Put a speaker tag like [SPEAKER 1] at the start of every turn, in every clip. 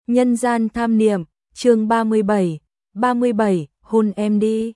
[SPEAKER 1] Nhân gian tham niệm, chương 37, hôn em đi.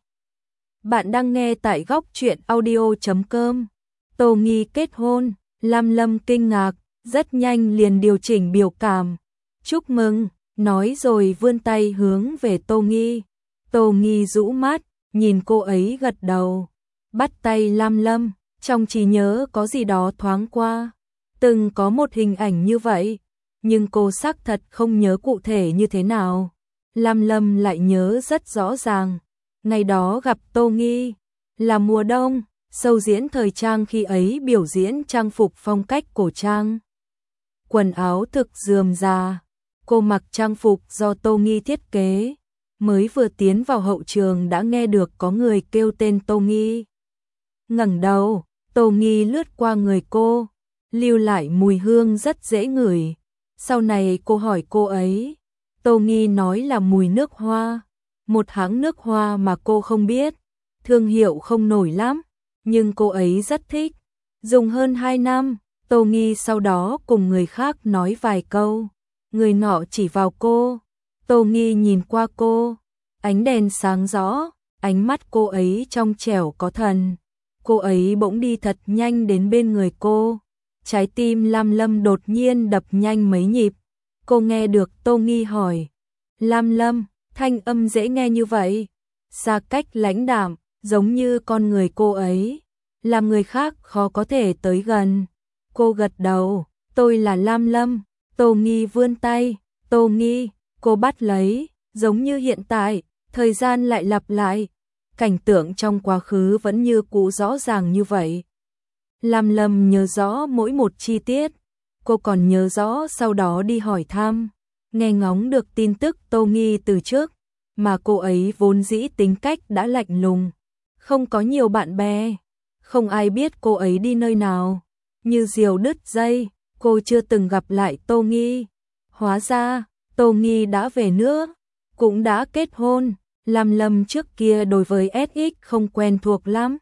[SPEAKER 1] Bạn đang nghe tại góc truyện audio.com. Tô Nghi kết hôn, Lam Lâm kinh ngạc, rất nhanh liền điều chỉnh biểu cảm. Chúc mừng, nói rồi vươn tay hướng về Tô Nghi. Tô Nghi rũ mắt, nhìn cô ấy gật đầu. Bắt tay Lam Lâm, trong trí nhớ có gì đó thoáng qua. Từng có một hình ảnh như vậy, nhưng cô xác thật không nhớ cụ thể như thế nào. Lam Lâm lại nhớ rất rõ ràng. Ngày đó gặp Tô Nghi, là mùa đông, show diễn thời trang khi ấy biểu diễn trang phục phong cách cổ trang. Quần áo thực rườm rà, cô mặc trang phục do Tô Nghi thiết kế. Mới vừa tiến vào hậu trường đã nghe được có người kêu tên Tô Nghi. Ngẩng đầu, Tô Nghi lướt qua người cô, lưu lại mùi hương rất dễ ngửi. Sau này cô hỏi cô ấy, Tô Nghi nói là mùi nước hoa, một hãng nước hoa mà cô không biết, thương hiệu không nổi lắm, nhưng cô ấy rất thích. Dùng hơn 2 năm, Tô Nghi sau đó cùng người khác nói vài câu, người nọ chỉ vào cô, Tô Nghi nhìn qua cô, ánh đèn sáng rõ, ánh mắt cô ấy trong trẻo có thần. Cô ấy bỗng đi thật nhanh đến bên người cô. Trái tim Lam Lâm đột nhiên đập nhanh mấy nhịp. Cô nghe được Tô Nghi hỏi. Lam Lâm, thanh âm dễ nghe như vậy. Xa cách lãnh đạm, giống như con người cô ấy. Làm người khác khó có thể tới gần. Cô gật đầu, tôi là Lam Lâm. Tô Nghi vươn tay. Tô Nghi, cô bắt lấy, giống như hiện tại, thời gian lại lặp lại. Cảnh tượng trong quá khứ vẫn như cũ rõ ràng như vậy. Lam Lâm nhớ rõ mỗi một chi tiết, cô còn nhớ rõ sau đó đi hỏi thăm, nghe ngóng được tin tức Tô Nghi từ trước, mà cô ấy vốn dĩ tính cách đã lạnh lùng, không có nhiều bạn bè, không ai biết cô ấy đi nơi nào, như diều đứt dây, cô chưa từng gặp lại Tô Nghi. Hóa ra, Tô Nghi đã về nước, cũng đã kết hôn. Lam Lâm trước kia đối với SX không quen thuộc lắm.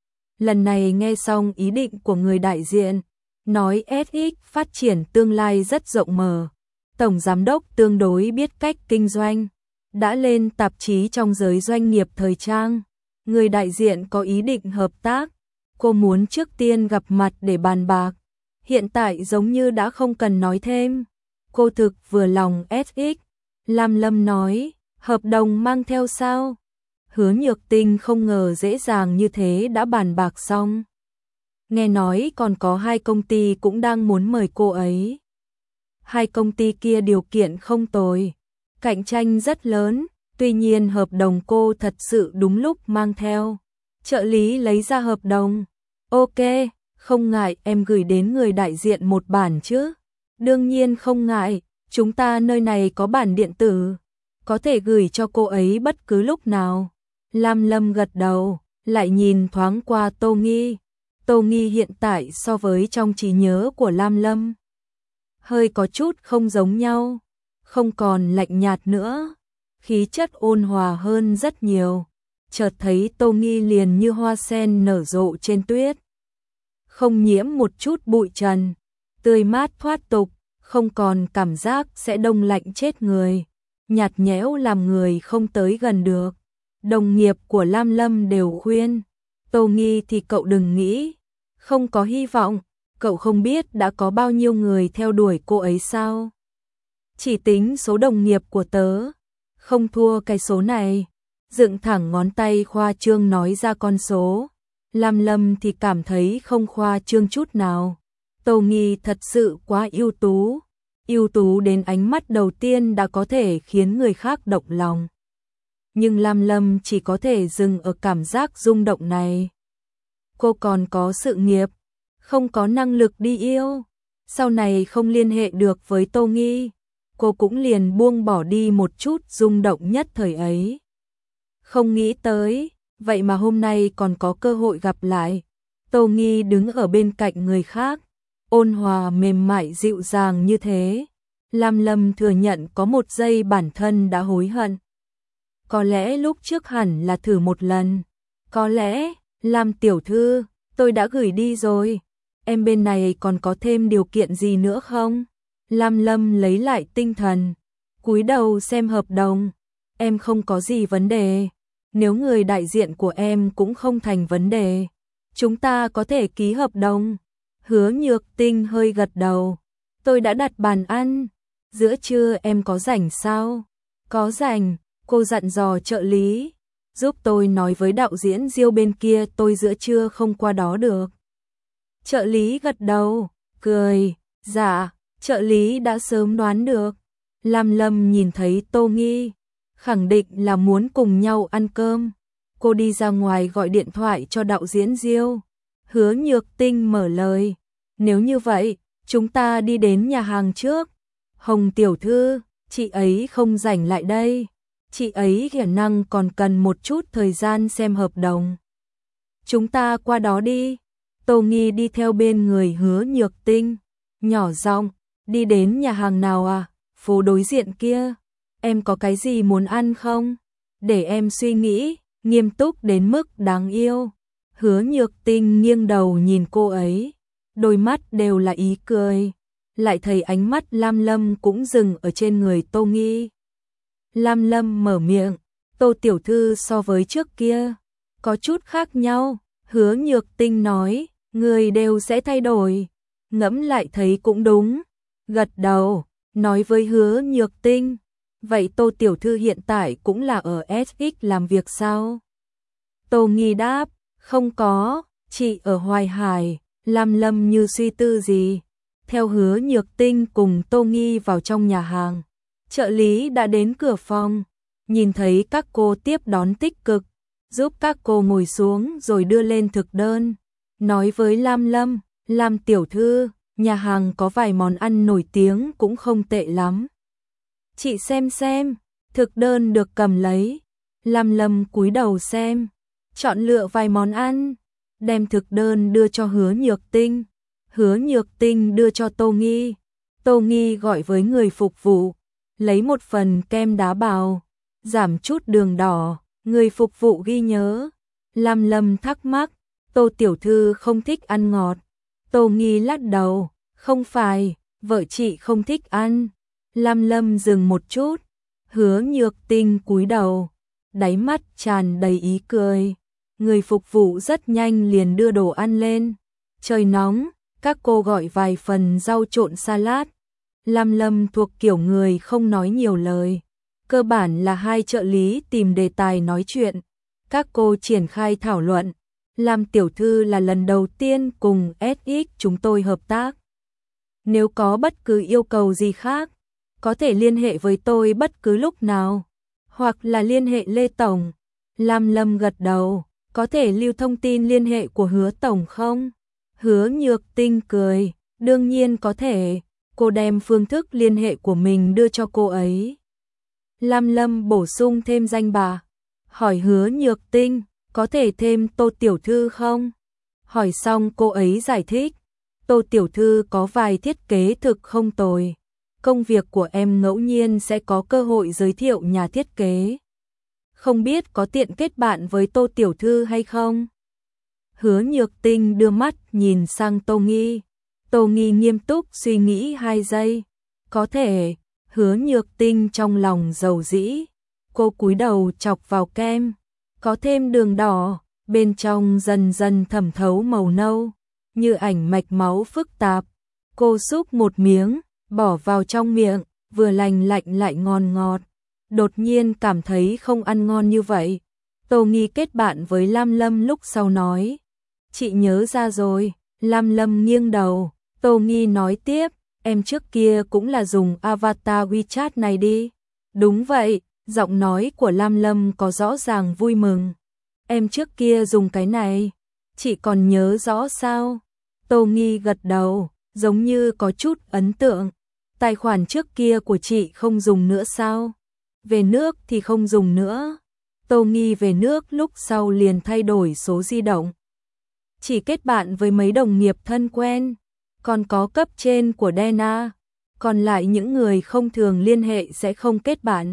[SPEAKER 1] Lần này nghe xong ý định của người đại diện, nói SX phát triển tương lai rất rộng mở. Tổng giám đốc tương đối biết cách kinh doanh, đã lên tạp chí trong giới doanh nghiệp thời trang. Người đại diện có ý định hợp tác, cô muốn trước tiên gặp mặt để bàn bạc. Hiện tại giống như đã không cần nói thêm. Cô thực vừa lòng SX. Lam Lâm nói, hợp đồng mang theo sao? Hứa Nhược Tinh không ngờ dễ dàng như thế đã bàn bạc xong. Nghe nói còn có 2 công ty cũng đang muốn mời cô ấy. 2 công ty kia điều kiện không tồi, cạnh tranh rất lớn, tuy nhiên hợp đồng cô thật sự đúng lúc mang theo. Trợ lý lấy ra hợp đồng. Ok, không ngại em gửi đến người đại diện một bản chứ? Đương nhiên không ngại, chúng ta nơi này có bản điện tử, có thể gửi cho cô ấy bất cứ lúc nào. Lam Lâm gật đầu, lại nhìn thoáng qua Tô Nghi. Tô Nghi hiện tại so với trong trí nhớ của Lam Lâm, hơi có chút không giống nhau, không còn lạnh nhạt nữa, khí chất ôn hòa hơn rất nhiều. Chợt thấy Tô Nghi liền như hoa sen nở rộ trên tuyết, không nhiễm một chút bụi trần, tươi mát thoát tục, không còn cảm giác sẽ đông lạnh chết người, nhạt nhẽo làm người không tới gần được. Đồng nghiệp của Lam Lâm đều khuyên, Tô Nghi thì cậu đừng nghĩ, không có hy vọng, cậu không biết đã có bao nhiêu người theo đuổi cô ấy sao? Chỉ tính số đồng nghiệp của tớ, không thua cái số này. Dựng thẳng ngón tay khoa trương nói ra con số. Lam Lâm thì cảm thấy không khoa trương chút nào. Tô Nghi thật sự quá ưu tú đến ánh mắt đầu tiên đã có thể khiến người khác động lòng. Nhưng Lam Lâm chỉ có thể dừng ở cảm giác rung động này. Cô còn có sự nghiệp, không có năng lực đi yêu. Sau này không liên hệ được với Tô Nghi, cô cũng liền buông bỏ đi một chút rung động nhất thời ấy. Không nghĩ tới, vậy mà hôm nay còn có cơ hội gặp lại. Tô Nghi đứng ở bên cạnh người khác, ôn hòa mềm mại dịu dàng như thế. Lam Lâm thừa nhận có một giây bản thân đã hối hận. Có lẽ lúc trước hẳn là thử một lần. Có lẽ, Lam tiểu thư, tôi đã gửi đi rồi. Em bên này còn có thêm điều kiện gì nữa không? Lam Lâm lấy lại tinh thần. cúi đầu xem hợp đồng. Em không có gì vấn đề. Nếu người đại diện của em cũng không thành vấn đề, chúng ta có thể ký hợp đồng. Hứa Nhược Tinh hơi gật đầu. Tôi đã đặt bàn ăn. Giữa trưa em có rảnh sao? Có rảnh, cô dặn dò trợ lý. Giúp tôi nói với đạo diễn Diêu bên kia tôi giữa trưa không qua đó được. Trợ lý gật đầu, cười. Dạ, trợ lý đã sớm đoán được. Lam Lâm nhìn thấy Tô Nghi, khẳng định là muốn cùng nhau ăn cơm. Cô đi ra ngoài gọi điện thoại cho đạo diễn Diêu. Hứa Nhược Tinh mở lời. Nếu như vậy, chúng ta đi đến nhà hàng trước. Hồng tiểu thư, chị ấy không rảnh lại đây. Chị ấy khả năng còn cần một chút thời gian xem hợp đồng. Chúng ta qua đó đi. Tô Nghi đi theo bên người Hứa Nhược Tinh. Nhỏ giọng, đi đến nhà hàng nào à? Phố đối diện kia. Em có cái gì muốn ăn không? Để em suy nghĩ. Nghiêm túc đến mức đáng yêu. Hứa Nhược Tinh nghiêng đầu nhìn cô ấy. Đôi mắt đều là ý cười. Lại thấy ánh mắt Lam Lâm cũng dừng ở trên người Tô Nghi. Lam Lâm mở miệng. Tô tiểu thư so với trước kia có chút khác nhau. Hứa Nhược Tinh nói. Người đều sẽ thay đổi. Ngẫm lại thấy cũng đúng. Gật đầu, nói với Hứa Nhược Tinh. Vậy Tô tiểu thư hiện tại cũng là ở SX làm việc sao? Tô Nghi đáp. Không có, chị ở Hoài Hải. Lam Lâm như suy tư gì. Theo Hứa Nhược Tinh cùng Tô Nghi vào trong nhà hàng. Trợ lý đã đến cửa phòng. Nhìn thấy các cô tiếp đón tích cực. Giúp các cô ngồi xuống rồi đưa lên thực đơn. Nói với Lam Lâm. Lam tiểu thư, nhà hàng có vài món ăn nổi tiếng cũng không tệ lắm. Chị xem. Thực đơn được cầm lấy. Lam Lâm cúi đầu xem. Chọn lựa vài món ăn. Đem thực đơn đưa cho Hứa Nhược Tinh. Hứa Nhược Tinh đưa cho Tô Nghi. Tô Nghi gọi với người phục vụ. Lấy một phần kem đá bào. Giảm chút đường đỏ. Người phục vụ ghi nhớ. Lam Lâm thắc mắc. Tô tiểu thư không thích ăn ngọt. Tô Nghi lắc đầu. Không phải, vợ chị không thích ăn. Lam Lâm dừng một chút. Hứa Nhược Tinh cúi đầu. Đáy mắt tràn đầy ý cười. Người phục vụ rất nhanh liền đưa đồ ăn lên. Trời nóng, các cô gọi vài phần rau trộn salad. Lam Lâm thuộc kiểu người không nói nhiều lời. Cơ bản là hai trợ lý tìm đề tài nói chuyện. Các cô triển khai thảo luận. Lam tiểu thư là lần đầu tiên cùng SX chúng tôi hợp tác. Nếu có bất cứ yêu cầu gì khác, có thể liên hệ với tôi bất cứ lúc nào. Hoặc là liên hệ Lê Tổng. Lam Lâm gật đầu. Có thể lưu thông tin liên hệ của Hứa Tổng không? Hứa Nhược Tinh cười. Đương nhiên có thể. Cô đem phương thức liên hệ của mình đưa cho cô ấy. Lam Lâm bổ sung thêm danh bà. Hỏi Hứa Nhược Tinh. Có thể thêm Tô tiểu thư không? Hỏi xong cô ấy giải thích. Tô tiểu thư có vài thiết kế thực không tồi. Công việc của em ngẫu nhiên sẽ có cơ hội giới thiệu nhà thiết kế. Không biết có tiện kết bạn với Tô tiểu thư hay không? Hứa Nhược Tinh đưa mắt nhìn sang Tô Nghi. Tô Nghi nghiêm túc suy nghĩ 2 giây. Có thể. Hứa Nhược Tinh trong lòng dầu dĩ. Cô cúi đầu chọc vào kem. Có thêm đường đỏ. Bên trong dần dần thẩm thấu màu nâu. Như ảnh mạch máu phức tạp. Cô xúc một miếng. Bỏ vào trong miệng. Vừa lành lạnh lại ngon ngọt. Đột nhiên cảm thấy không ăn ngon như vậy. Tô Nghi kết bạn với Lam Lâm lúc sau nói. Chị nhớ ra rồi. Lam Lâm nghiêng đầu. Tô Nghi nói tiếp. Em trước kia cũng là dùng avatar WeChat này đi. Đúng vậy. Giọng nói của Lam Lâm có rõ ràng vui mừng. Em trước kia dùng cái này. Chị còn nhớ rõ sao? Tô Nghi gật đầu. Giống như có chút ấn tượng. Tài khoản trước kia của chị không dùng nữa sao? Về nước thì không dùng nữa. Tô Nghi về nước lúc sau liền thay đổi số di động. Chỉ kết bạn với mấy đồng nghiệp thân quen. Còn có cấp trên của Dena. Còn lại những người không thường liên hệ sẽ không kết bạn.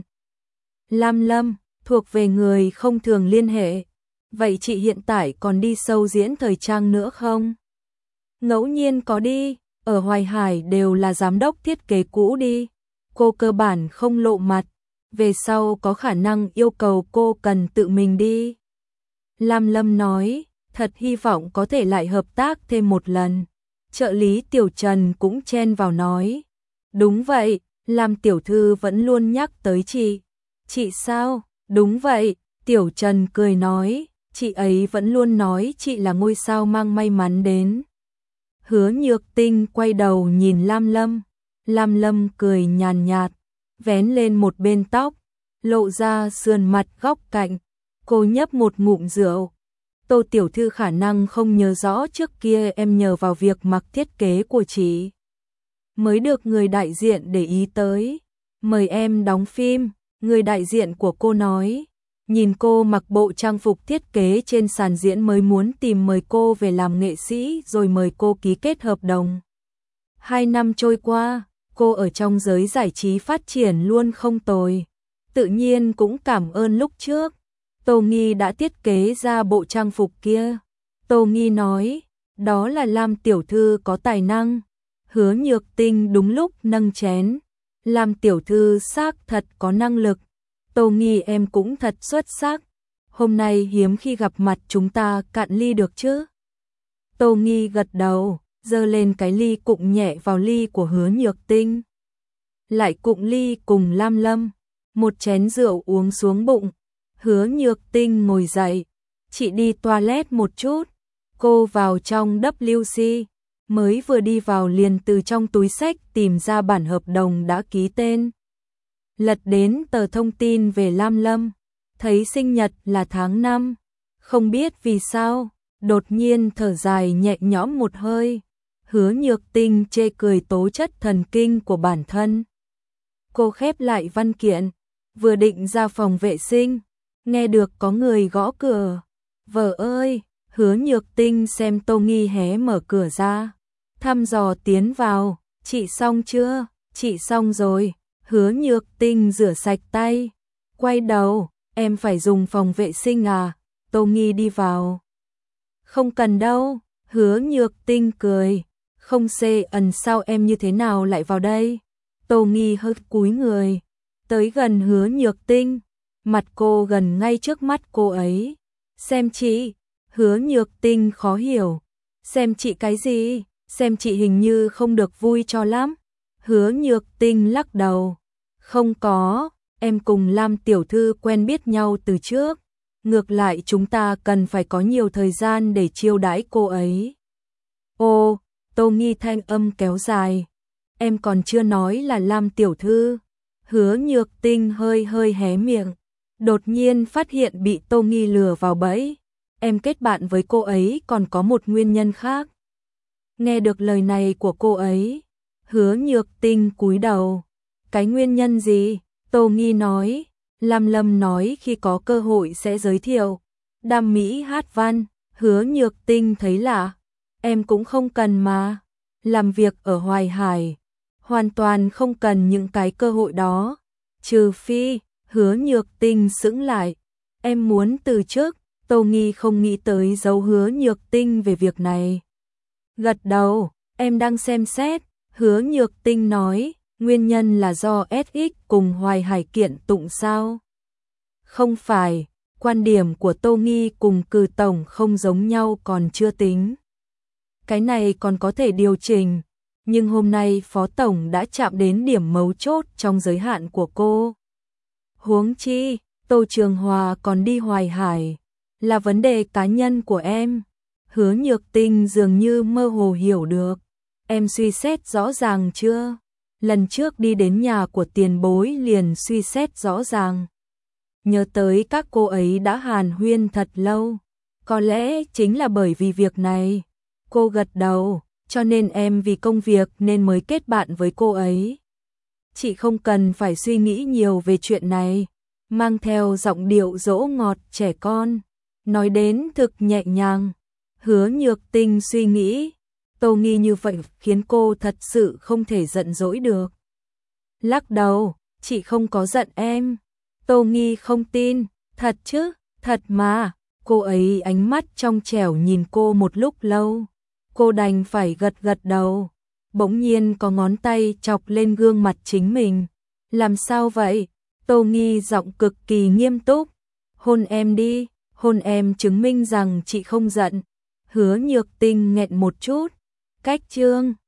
[SPEAKER 1] Lam Lâm, thuộc về người không thường liên hệ. Vậy chị hiện tại còn đi show diễn thời trang nữa không? Ngẫu nhiên có đi. Ở Hoài Hải đều là giám đốc thiết kế cũ đi. cô cơ bản không lộ mặt, về sau có khả năng yêu cầu cô cần tự mình đi. Lam Lâm nói, thật hy vọng có thể lại hợp tác thêm một lần. Trợ lý Tiểu Trần cũng chen vào nói, đúng vậy, Lam tiểu thư vẫn luôn nhắc tới chị. Chị sao? Đúng vậy, Tiểu Trần cười nói, chị ấy vẫn luôn nói chị là ngôi sao mang may mắn đến. Hứa Nhược Tinh quay đầu nhìn Lam Lâm. Lam Lâm cười nhàn nhạt, vén lên một bên tóc, lộ ra sườn mặt góc cạnh. Cô nhấp một ngụm rượu. Tô tiểu thư khả năng không nhớ rõ trước kia em nhờ vào việc mặc thiết kế của chị mới được người đại diện để ý tới. Mời em đóng phim, người đại diện của cô nói. Nhìn cô mặc bộ trang phục thiết kế trên sàn diễn mới muốn tìm mời cô về làm nghệ sĩ rồi mời cô ký kết hợp đồng. 2 năm trôi qua, cô ở trong giới giải trí phát triển luôn không tồi. Tự nhiên cũng cảm ơn lúc trước Tô Nghi đã thiết kế ra bộ trang phục kia. Tô Nghi nói, đó là Lam tiểu thư có tài năng. Hứa Nhược Tinh đúng lúc nâng chén. Lam tiểu thư xác thật có năng lực. Tô Nghi em cũng thật xuất sắc. Hôm nay hiếm khi gặp mặt chúng ta cạn ly được chứ? Tô Nghi gật đầu, giơ lên cái ly cụng nhẹ vào ly của Hứa Nhược Tinh. Lại cụng ly cùng Lam Lâm. Một chén rượu uống xuống bụng. Hứa Nhược Tinh ngồi dậy. Chị đi toilet một chút. Cô vào trong WC. Mới vừa đi vào liền từ trong túi xách tìm ra bản hợp đồng đã ký tên. Lật đến tờ thông tin về Lam Lâm. Thấy sinh nhật là tháng 5. Không biết vì sao, đột nhiên thở dài nhẹ nhõm một hơi. Hứa Nhược Tinh chê cười tố chất thần kinh của bản thân. Cô khép lại văn kiện, vừa định ra phòng vệ sinh, nghe được có người gõ cửa. Vợ ơi! Hứa Nhược Tinh xem Tô Nghi hé mở cửa ra, thăm dò tiến vào. Chị xong chưa? Chị xong rồi. Hứa Nhược Tinh rửa sạch tay, quay đầu, em phải dùng phòng vệ sinh à? Tô Nghi đi vào. Không cần đâu. Hứa Nhược Tinh cười, không xê ẩn sao em như thế nào lại vào đây? Tô Nghi hơi cúi người, tới gần Hứa Nhược Tinh, mặt cô gần ngay trước mắt cô ấy. Xem chị. Hứa Nhược Tinh khó hiểu. Xem chị cái gì? Xem chị hình như không được vui cho lắm. Hứa Nhược Tinh lắc đầu. Không có, em cùng Lam tiểu thư quen biết nhau từ trước. Ngược lại chúng ta cần phải có nhiều thời gian để chiêu đãi cô ấy. Ô, Tô Nghi thanh âm kéo dài. Em còn chưa nói là Lam tiểu thư. Hứa Nhược Tinh hơi hé miệng. Đột nhiên phát hiện bị Tô Nghi lừa vào bẫy. Em kết bạn với cô ấy còn có một nguyên nhân khác. Nghe được lời này của cô ấy, Hứa Nhược Tinh cúi đầu. Cái nguyên nhân gì? Tô Nghi nói. Lam Lâm nói khi có cơ hội sẽ giới thiệu. Đam mỹ hát văn. Hứa Nhược Tinh thấy lạ. Em cũng không cần mà. Làm việc ở Hoài Hải, hoàn toàn không cần những cái cơ hội đó. Trừ phi, Hứa Nhược Tinh sững lại. Em muốn từ chức. Tô Nghi không nghĩ tới giấu Hứa Nhược Tinh về việc này. Gật đầu, em đang xem xét. Hứa Nhược Tinh nói, nguyên nhân là do SX cùng Hoài Hải kiện tụng sao? Không phải, quan điểm của Tô Nghi cùng Cử Tổng không giống nhau còn chưa tính. Cái này còn có thể điều chỉnh, nhưng hôm nay Phó Tổng đã chạm đến điểm mấu chốt trong giới hạn của cô. Huống chi, Tô Trường Hòa còn đi Hoài Hải, là vấn đề cá nhân của em. Hứa Nhược Tinh dường như mơ hồ hiểu được. Em suy xét rõ ràng chưa? Lần trước đi đến nhà của tiền bối liền suy xét rõ ràng. Nhớ tới các cô ấy đã hàn huyên thật lâu. Có lẽ chính là bởi vì việc này. Cô gật đầu, cho nên em vì công việc nên mới kết bạn với cô ấy. Chị không cần phải suy nghĩ nhiều về chuyện này. Mang theo giọng điệu dỗ ngọt trẻ con, nói đến thực nhẹ nhàng. Hứa Nhược Tinh suy nghĩ, Tô Nghi như vậy khiến cô thật sự không thể giận dỗi được. Lắc đầu, chị không có giận em. Tô Nghi không tin, thật chứ? Thật mà. Cô ấy ánh mắt trong trẻo nhìn cô một lúc lâu. Cô đành phải gật đầu. Bỗng nhiên có ngón tay chọc lên gương mặt chính mình. Làm sao vậy? Tô Nghi giọng cực kỳ nghiêm túc. Hôn em đi, hôn em chứng minh rằng chị không giận. Hứa Nhược Tinh nghẹn một chút. Cách chương